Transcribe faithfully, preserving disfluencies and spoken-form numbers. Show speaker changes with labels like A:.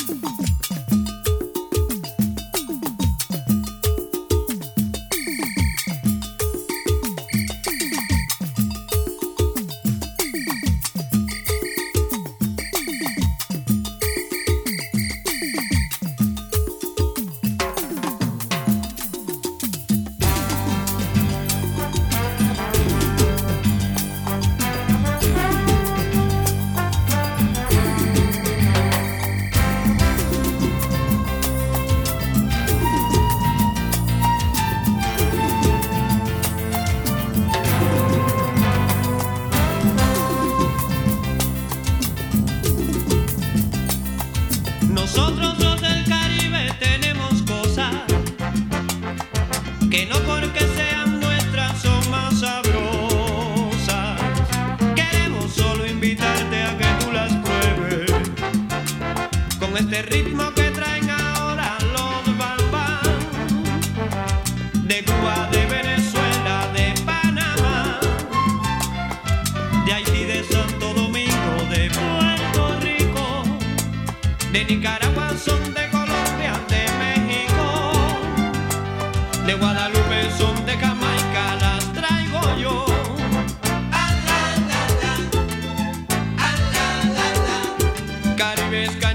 A: Nosotros los del Caribe tenemos cosas que no porque sean nuestras son más sabrosas. Queremos solo invitarte a que tú las pruebes con este ritmo que traen ahora los bambán de Cuba, de Venezuela, de Panamá, de Haití, de Santo Domingo, de Puerto Rico, de Nicaragua, son de Colombia, de México, de Guadalupe, son de Jamaica, las traigo yo. Ah, la, la, la. Ah, la, la, la. Caribe es